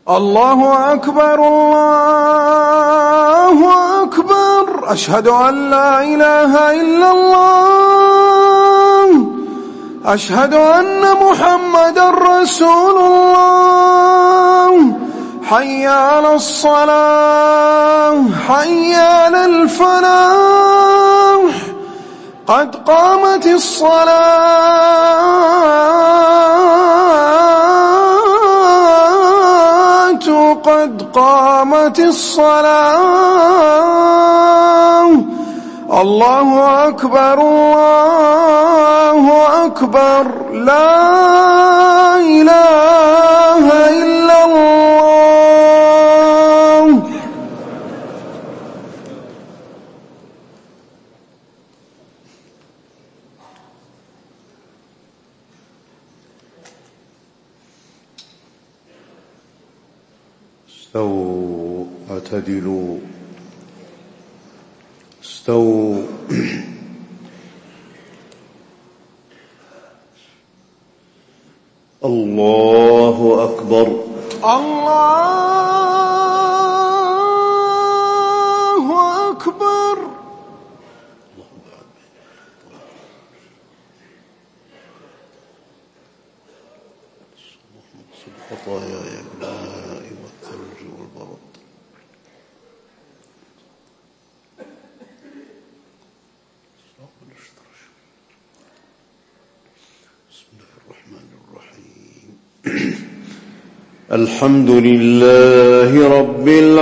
الله أكبر الله أكبر. أشهد أن لا إله إلا الله. أشهد أن محمدًا رسول الله. حي على الصلاة حي على الفلاح. قد قامت الصلاة قد قامت الصلاة. الله أكبر الله أكبر. لا إله إلا الله. استووا اعتدلوا استووا. الله أكبر الله أكبر. خطاياي بالماء والثلج والبرد. بسم الله الرحمن الرحيم. الحمد لله رب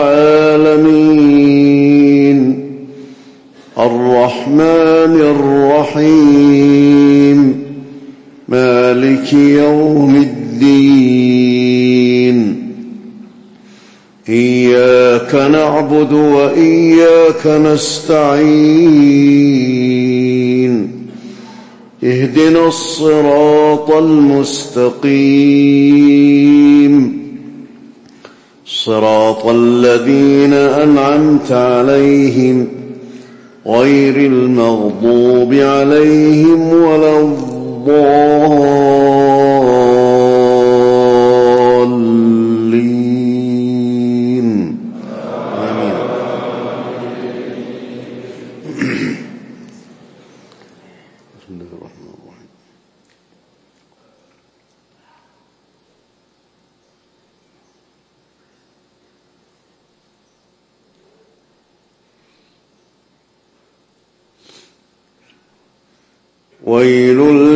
العالمين الرحمن الرحيم مالك يوم الدين. إياك نعبد وإياك نستعين. اهدنا الصراط المستقيم صراط الذين أنعمت عليهم غير المغضوب عليهم ولا الضالين. آمين. بسم الله الرحمن الرحيم. ويل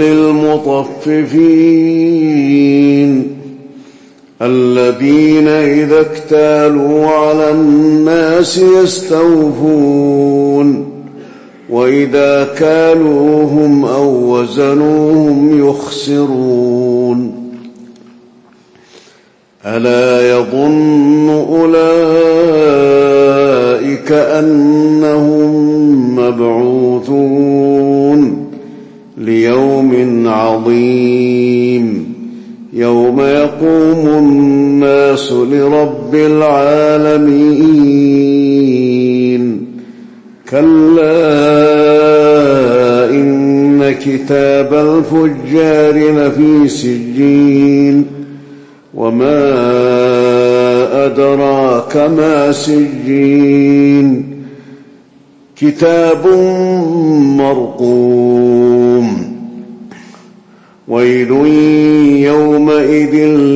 للمطففين الذين إذا اكتالوا على الناس يستوفون وإذا كالوهم أو وزنوهم يخسرون. ألا يظن أولئك أنهم مبعوثون ليوم عظيم يوم يقوم الناس لرب العالمين. كلا إن كتاب الفجار لفي سجين وما أدراك ما سجين. كتاب مرقوم. ويل يومئذ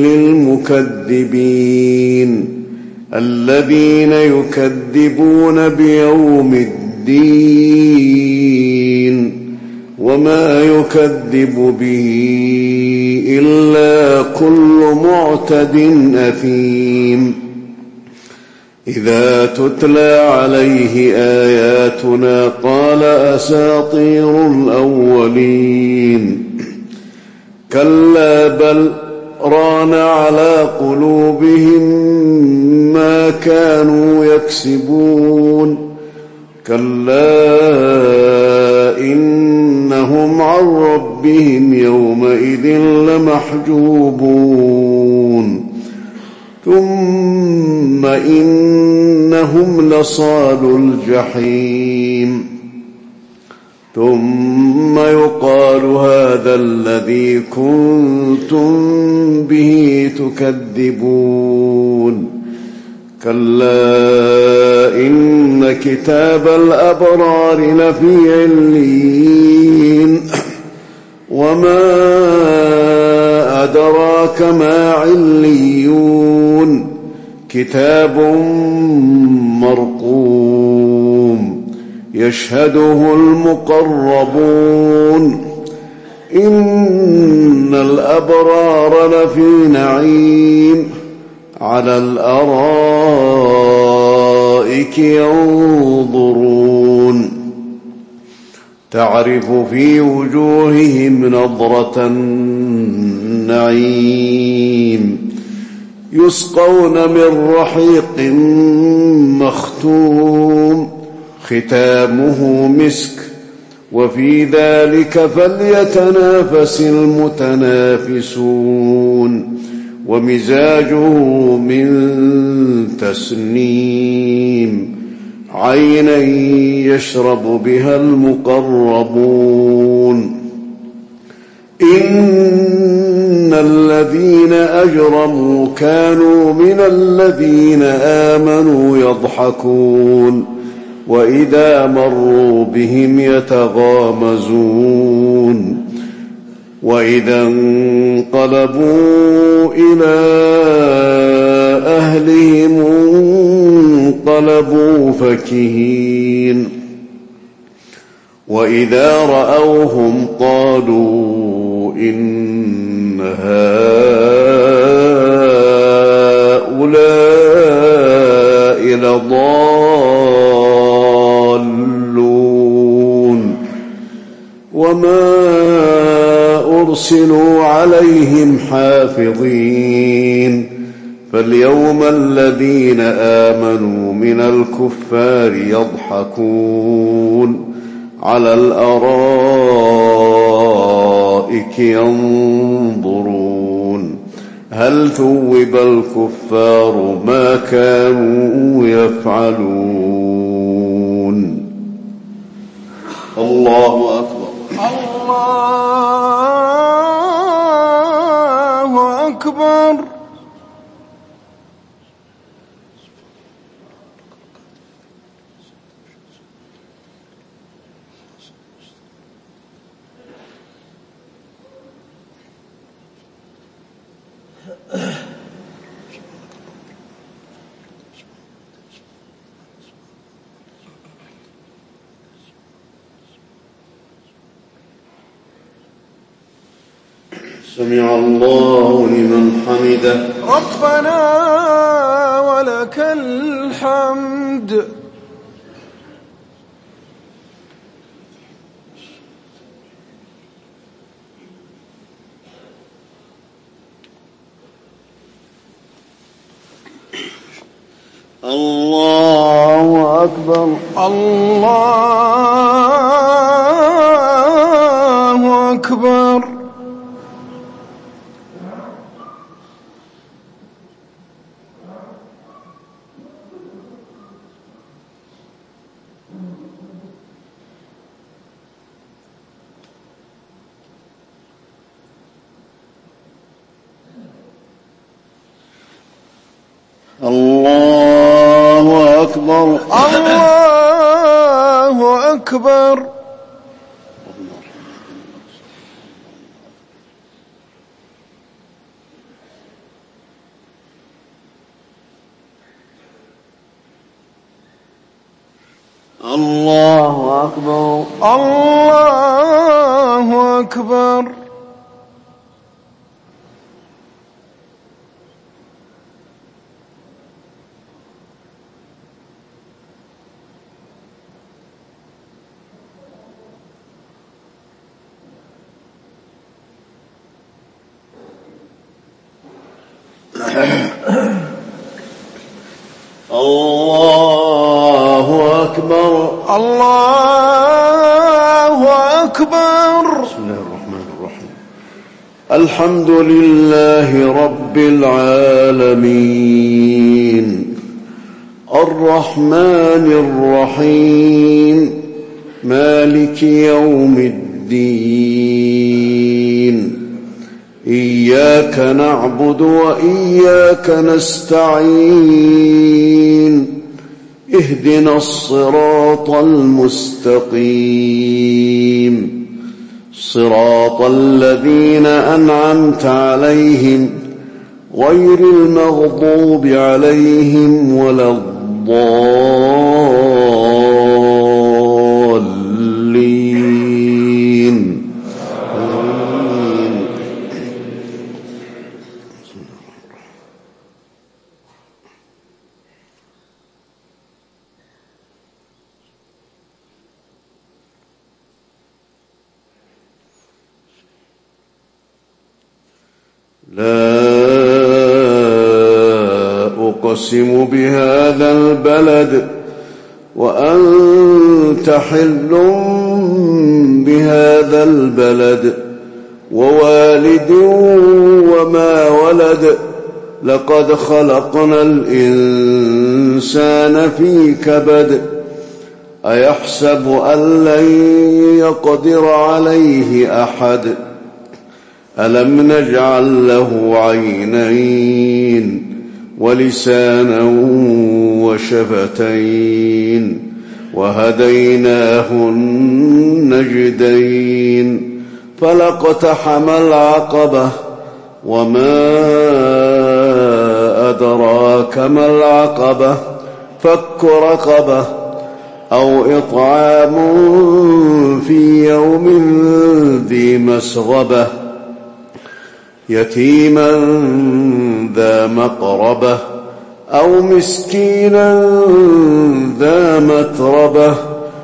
للمكذبين الذين يكذبون بيوم الدين وما يكذب به إلا كل معتد أثيم. إذا تتلى عليه آياتنا قال أساطير الأولين. كلا بل ران على قلوبهم ما كانوا يكسبون. كلا إنهم عن ربهم يومئذ لمحجوبون. ثم إنهم لصالو الجحيم. ثم يقال هذا الذي كنتم به تكذبون كلا إن كتاب الأبرار لفي عليين وما أدراك ما عليون كتاب مرقوم يشهده المقربون إن الأبرار لفي نعيم على الأرائك ينظرون تعرف في وجوههم نضرة النعيم يسقون من رحيق مختوم ختامه مسك وفي ذلك فليتنافس المتنافسون ومزاجه من تسنيم عينا يشرب بها المقربون إن الذين أجرموا كانوا من الذين آمنوا يضحكون وإذا مروا بهم يتغامزون وإذا انقلبوا إلى أهلهم انقلبوا فكهين وإذا رأوهم قالوا إن هؤلاء لضالون وما أرسلوا عليهم حافظين فاليوم الذين آمنوا من الكفار يضحكون على الأرائك ينظرون هل ثوب الكفار ما كانوا يفعلون الله أكبر الله أكبر سمع الله لمن حمده ربنا ولك الحمد الله أكبر الله أكبر الله أكبر الله أكبر الله أكبر الله أكبر الله أكبر الله أكبر بسم الله الرحمن الرحيم الحمد لله رب العالمين الرحمن الرحيم مالك يوم الدين إياك نعبد وإياك نستعين اهدنا الصراط المستقيم صراط الذين أنعمت عليهم غير المغضوب عليهم ولا الضالين لا أقسم بهذا البلد وأنت حل بهذا البلد ووالد وما ولد لقد خلقنا الإنسان في كبد أيحسب أن لن يقدر عليه أحد ألم نجعل له عينين ولسانا وشفتين وهديناه النجدين فلاقتحم العقبة وما أدراك ما العقبة فك رقبة أو إطعام في يوم ذي مسغبة يتيما ذا مقربة أو مسكينا ذا متربة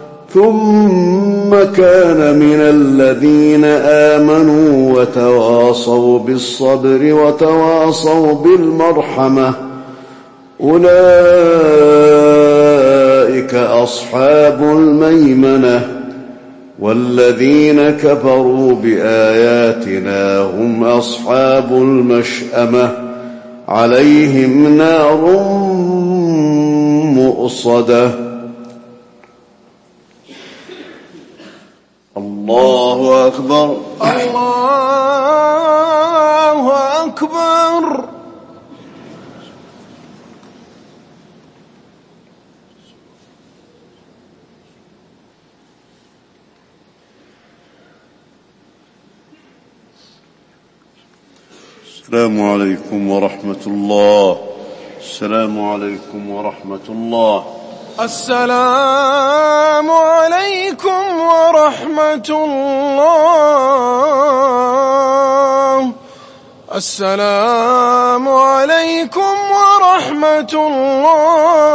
ثم كان من الذين آمنوا وتواصوا بالصبر وتواصوا بالمرحمة أولئك أصحاب الميمنة والذين كفروا بآياتنا هم أصحاب المشأمة عليهم نار مؤصدة الله أكبر الله أكبر. السلام عليكم ورحمة الله. السلام عليكم ورحمة الله. السلام عليكم ورحمة الله. السلام عليكم ورحمة الله.